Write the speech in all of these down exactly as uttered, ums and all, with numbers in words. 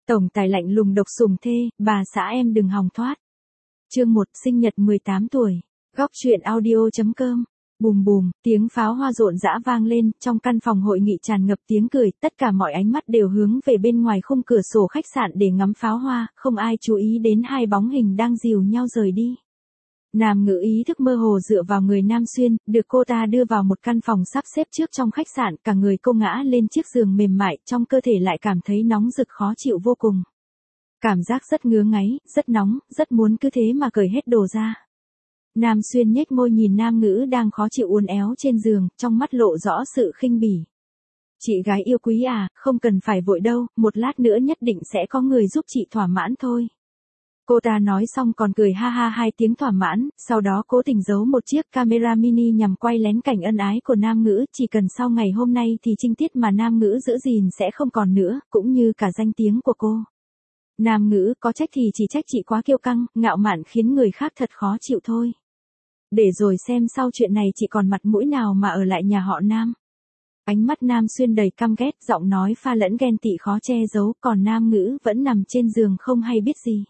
Tổng tài lạnh lùng độc sủng thê, bà xã em đừng hòng thoát. Chương một, sinh nhật mười tám tuổi. Góc truyện audio.com. Bùm bùm, tiếng pháo hoa rộn rã vang lên, trong căn phòng hội nghị tràn ngập tiếng cười, tất cả mọi ánh mắt đều hướng về bên ngoài khung cửa sổ khách sạn để ngắm pháo hoa, không ai chú ý đến hai bóng hình đang dìu nhau rời đi. Nam Ngữ ý thức mơ hồ dựa vào người Nam Xuyên, được cô ta đưa vào một căn phòng sắp xếp trước trong khách sạn, cả người cô ngã lên chiếc giường mềm mại, trong cơ thể lại cảm thấy nóng rực khó chịu vô cùng. Cảm giác rất ngứa ngáy, rất nóng, rất muốn cứ thế mà cởi hết đồ ra. Nam Xuyên nhếch môi nhìn Nam Ngữ đang khó chịu uốn éo trên giường, trong mắt lộ rõ sự khinh bỉ. Chị gái yêu quý à, không cần phải vội đâu, một lát nữa nhất định sẽ có người giúp chị thỏa mãn thôi. Cô ta nói xong còn cười ha ha hai tiếng thỏa mãn, sau đó cố tình giấu một chiếc camera mini nhằm quay lén cảnh ân ái của Nam Ngữ, chỉ cần sau ngày hôm nay thì trinh tiết mà Nam Ngữ giữ gìn sẽ không còn nữa, cũng như cả danh tiếng của cô. Nam Ngữ, có trách thì chỉ trách chị quá kiêu căng, ngạo mạn khiến người khác thật khó chịu thôi. Để rồi xem sau chuyện này chị còn mặt mũi nào mà ở lại nhà họ Nam. Ánh mắt Nam Xuyên đầy căm ghét, giọng nói pha lẫn ghen tị khó che giấu, còn Nam Ngữ vẫn nằm trên giường không hay biết gì.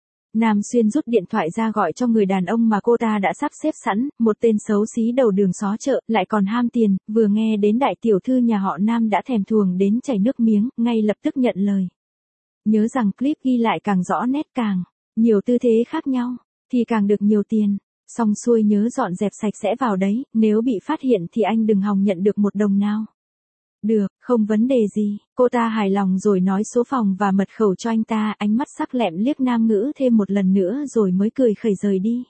Nam Xuyên rút điện thoại ra gọi cho người đàn ông mà cô ta đã sắp xếp sẵn, một tên xấu xí đầu đường xó chợ, lại còn ham tiền, vừa nghe đến đại tiểu thư nhà họ Nam đã thèm thuồng đến chảy nước miếng, ngay lập tức nhận lời. Nhớ rằng clip ghi lại càng rõ nét càng nhiều tư thế khác nhau, thì càng được nhiều tiền. Xong xuôi nhớ dọn dẹp sạch sẽ vào đấy, nếu bị phát hiện thì anh đừng hòng nhận được một đồng nào. Được, không vấn đề gì, cô ta hài lòng rồi nói số phòng và mật khẩu cho anh ta, ánh mắt sắc lẹm liếc Nam Ngữ thêm một lần nữa rồi mới cười khẩy rời đi.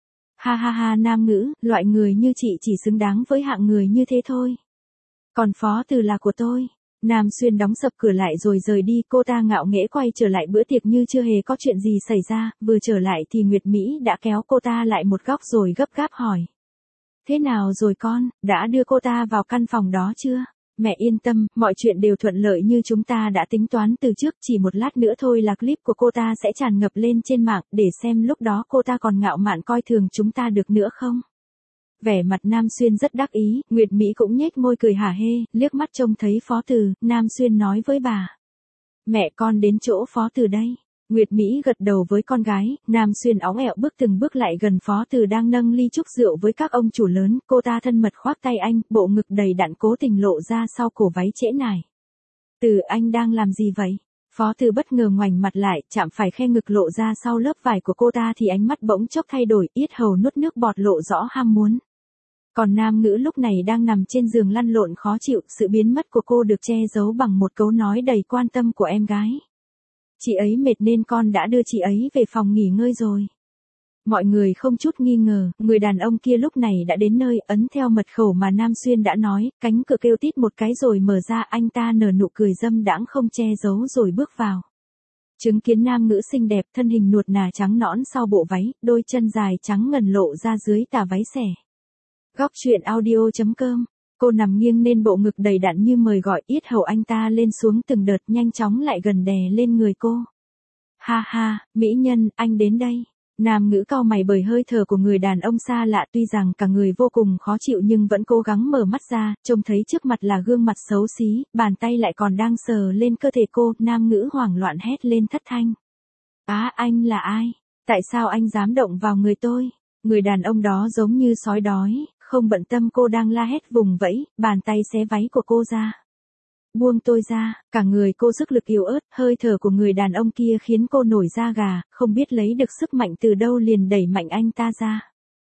Ha ha ha Nam Ngữ, loại người như chị chỉ xứng đáng với hạng người như thế thôi. Còn Phó Từ là của tôi. Nam Xuyên đóng sập cửa lại rồi rời đi, cô ta ngạo nghễ quay trở lại bữa tiệc như chưa hề có chuyện gì xảy ra, vừa trở lại thì Nguyệt Mỹ đã kéo cô ta lại một góc rồi gấp gáp hỏi. Thế nào rồi con, đã đưa cô ta vào căn phòng đó chưa? Mẹ yên tâm, mọi chuyện đều thuận lợi như chúng ta đã tính toán từ trước, chỉ một lát nữa thôi là clip của cô ta sẽ tràn ngập lên trên mạng, để xem lúc đó cô ta còn ngạo mạn coi thường chúng ta được nữa không? Vẻ mặt Nam Xuyên rất đắc ý, Nguyệt Mỹ cũng nhếch môi cười hả hê, liếc mắt trông thấy Phó Từ, Nam Xuyên nói với bà. Mẹ con đến chỗ Phó Từ đây. Nguyệt Mỹ gật đầu với con gái, Nam Xuyên óng ẹo bước từng bước lại gần Phó Từ đang nâng ly chúc rượu với các ông chủ lớn, cô ta thân mật khoác tay anh, bộ ngực đầy đặn cố tình lộ ra sau cổ váy trễ nải. Từ anh đang làm gì vậy? Phó Từ bất ngờ ngoảnh mặt lại, chạm phải khe ngực lộ ra sau lớp vải của cô ta thì ánh mắt bỗng chốc thay đổi, yết hầu nuốt nước bọt lộ rõ ham muốn. Còn Nam Ngữ lúc này đang nằm trên giường lăn lộn khó chịu, sự biến mất của cô được che giấu bằng một câu nói đầy quan tâm của em gái. Chị ấy mệt nên con đã đưa chị ấy về phòng nghỉ ngơi rồi. Mọi người không chút nghi ngờ, người đàn ông kia lúc này đã đến nơi, ấn theo mật khẩu mà Nam Xuyên đã nói, cánh cửa kêu tít một cái rồi mở ra, anh ta nở nụ cười dâm đãng không che giấu rồi bước vào. Chứng kiến Nam Ngữ xinh đẹp, thân hình nuột nà trắng nõn sau bộ váy, đôi chân dài trắng ngần lộ ra dưới tà váy xẻ. Góc truyện audio.com. Cô nằm nghiêng nên bộ ngực đầy đặn như mời gọi, yết hầu anh ta lên xuống từng đợt, nhanh chóng lại gần đè lên người cô. Ha ha, mỹ nhân, anh đến đây. Nam Ngữ cau mày bởi hơi thở của người đàn ông xa lạ, tuy rằng cả người vô cùng khó chịu nhưng vẫn cố gắng mở mắt ra, trông thấy trước mặt là gương mặt xấu xí, bàn tay lại còn đang sờ lên cơ thể cô, Nam Ngữ hoảng loạn hét lên thất thanh. Á, anh là ai? Tại sao anh dám động vào người tôi? Người đàn ông đó giống như sói đói, không bận tâm cô đang la hét vùng vẫy, bàn tay xé váy của cô ra. Buông tôi ra, cả người cô sức lực yếu ớt, hơi thở của người đàn ông kia khiến cô nổi da gà, không biết lấy được sức mạnh từ đâu liền đẩy mạnh anh ta ra.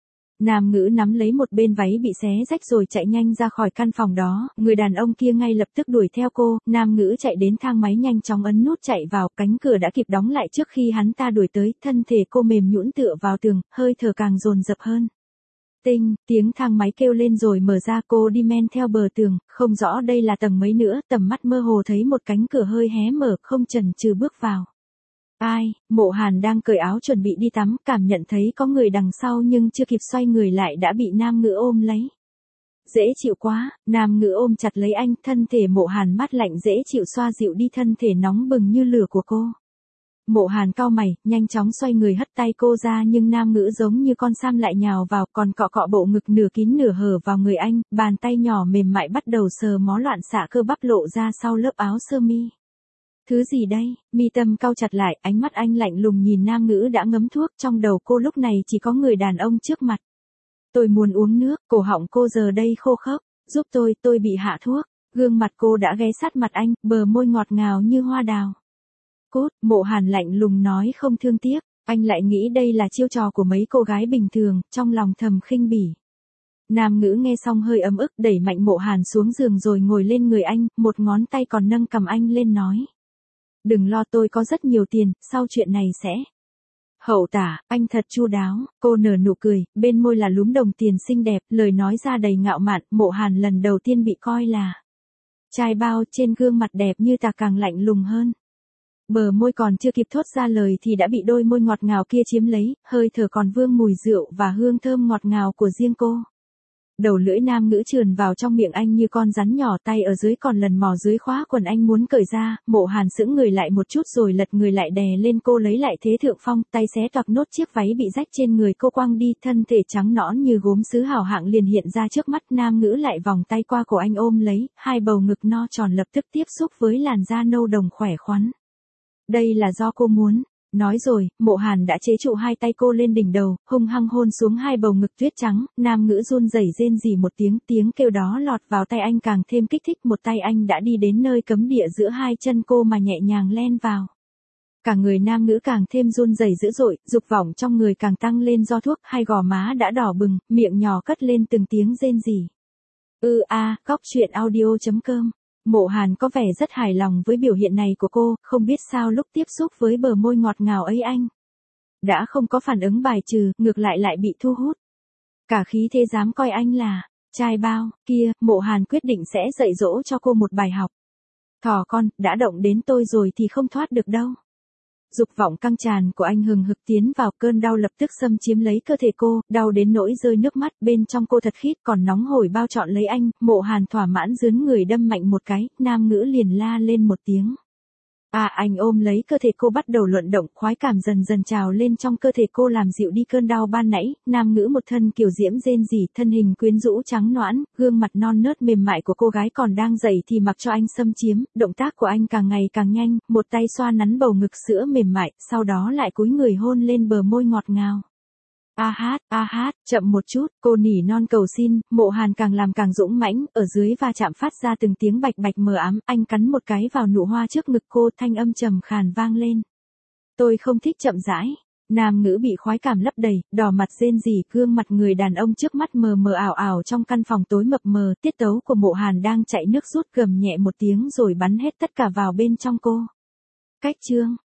Nam Ngữ nắm lấy một bên váy bị xé rách rồi chạy nhanh ra khỏi căn phòng đó, người đàn ông kia ngay lập tức đuổi theo cô, Nam Ngữ chạy đến thang máy nhanh chóng ấn nút chạy vào, cánh cửa đã kịp đóng lại trước khi hắn ta đuổi tới, thân thể cô mềm nhũn tựa vào tường, hơi thở càng dồn dập hơn. Tinh, tiếng thang máy kêu lên rồi mở ra, cô đi men theo bờ tường, không rõ đây là tầng mấy nữa, tầm mắt mơ hồ thấy một cánh cửa hơi hé mở, không chần chừ bước vào. Ai, Mộ Hàn đang cởi áo chuẩn bị đi tắm, cảm nhận thấy có người đằng sau nhưng chưa kịp xoay người lại đã bị Nam Ngữ ôm lấy. Dễ chịu quá, Nam Ngữ ôm chặt lấy anh, thân thể Mộ Hàn mát lạnh dễ chịu xoa dịu đi thân thể nóng bừng như lửa của cô. Mộ Hàn cau mày, nhanh chóng xoay người hất tay cô ra nhưng Nam Ngữ giống như con sam lại nhào vào, còn cọ cọ bộ ngực nửa kín nửa hở vào người anh, bàn tay nhỏ mềm mại bắt đầu sờ mó loạn xạ cơ bắp lộ ra sau lớp áo sơ mi. Thứ gì đây? Mi tâm cau chặt lại, ánh mắt anh lạnh lùng nhìn nam ngữ đã ngấm thuốc, trong đầu cô lúc này chỉ có người đàn ông trước mặt. Tôi muốn uống nước, cổ họng cô giờ đây khô khốc, giúp tôi, tôi bị hạ thuốc. Gương mặt cô đã ghé sát mặt anh, bờ môi ngọt ngào như hoa đào. Cút, Mộ Hàn lạnh lùng nói không thương tiếc, anh lại nghĩ đây là chiêu trò của mấy cô gái bình thường, trong lòng thầm khinh bỉ. Nam ngữ nghe xong hơi ấm ức, đẩy mạnh Mộ Hàn xuống giường rồi ngồi lên người anh, một ngón tay còn nâng cầm anh lên nói. Đừng lo, tôi có rất nhiều tiền, sau chuyện này sẽ. Hậu tả, anh thật chu đáo, cô nở nụ cười, bên môi là lúm đồng tiền xinh đẹp, lời nói ra đầy ngạo mạn. Mộ Hàn lần đầu tiên bị coi là trai bao, trên gương mặt đẹp như tà càng lạnh lùng hơn. Bờ môi còn chưa kịp thốt ra lời thì đã bị đôi môi ngọt ngào kia chiếm lấy, hơi thở còn vương mùi rượu và hương thơm ngọt ngào của riêng cô. Đầu lưỡi nam ngữ trườn vào trong miệng anh như con rắn nhỏ, tay ở dưới còn lần mò dưới khóa quần anh muốn cởi ra. Mộ Hàn sững người lại một chút rồi lật người lại đè lên cô lấy lại thế thượng phong, tay xé toạc nốt chiếc váy bị rách trên người cô quăng đi, thân thể trắng nõn như gốm sứ hào hạng liền hiện ra trước mắt. Nam ngữ lại vòng tay qua cổ anh ôm lấy, hai bầu ngực no tròn lập tức tiếp xúc với làn da nâu đồng khỏe khoắn. Đây là do cô muốn. Nói rồi, Mộ Hàn đã chế trụ hai tay cô lên đỉnh đầu, hung hăng hôn xuống hai bầu ngực tuyết trắng. Nam ngữ run rẩy rên rỉ một tiếng, tiếng kêu đó lọt vào tay anh càng thêm kích thích. Một tay anh đã đi đến nơi cấm địa giữa hai chân cô mà nhẹ nhàng len vào. Cả người nam ngữ càng thêm run rẩy dữ dội, dục vọng trong người càng tăng lên do thuốc, hai gò má đã đỏ bừng, miệng nhỏ cất lên từng tiếng rên rỉ. Ư a, góc truyện audio chấm com. Mộ Hàn có vẻ rất hài lòng với biểu hiện này của cô, không biết sao lúc tiếp xúc với bờ môi ngọt ngào ấy anh đã không có phản ứng bài trừ, ngược lại lại bị thu hút. Cả khí thế dám coi anh là trai bao, kia, Mộ Hàn quyết định sẽ dạy dỗ cho cô một bài học. Thỏ con, đã động đến tôi rồi thì không thoát được đâu. Dục vọng căng tràn của anh hừng hực tiến vào, cơn đau lập tức xâm chiếm lấy cơ thể cô, đau đến nỗi rơi nước mắt, bên trong cô thật khít còn nóng hổi bao trọn lấy anh. Mộ Hàn thỏa mãn dướn người đâm mạnh một cái, nam ngữ liền la lên một tiếng. À, anh ôm lấy cơ thể cô bắt đầu luận động, khoái cảm dần dần trào lên trong cơ thể cô làm dịu đi cơn đau ban nãy. Nam ngữ một thân kiều diễm rên rỉ, thân hình quyến rũ trắng nõn, gương mặt non nớt mềm mại của cô gái còn đang dậy thì mặc cho anh xâm chiếm, động tác của anh càng ngày càng nhanh, một tay xoa nắn bầu ngực sữa mềm mại, sau đó lại cúi người hôn lên bờ môi ngọt ngào. A hát, a hát, chậm một chút, cô nỉ non cầu xin. Mộ Hàn càng làm càng dũng mãnh, ở dưới va chạm phát ra từng tiếng bạch bạch mờ ám, anh cắn một cái vào nụ hoa trước ngực cô, thanh âm trầm khàn vang lên. Tôi không thích chậm rãi. Nam ngữ bị khoái cảm lấp đầy, đỏ mặt rên rỉ, gương mặt người đàn ông trước mắt mờ mờ ảo ảo trong căn phòng tối mập mờ, tiết tấu của Mộ Hàn đang chạy nước rút, gầm nhẹ một tiếng rồi bắn hết tất cả vào bên trong cô. Cách chương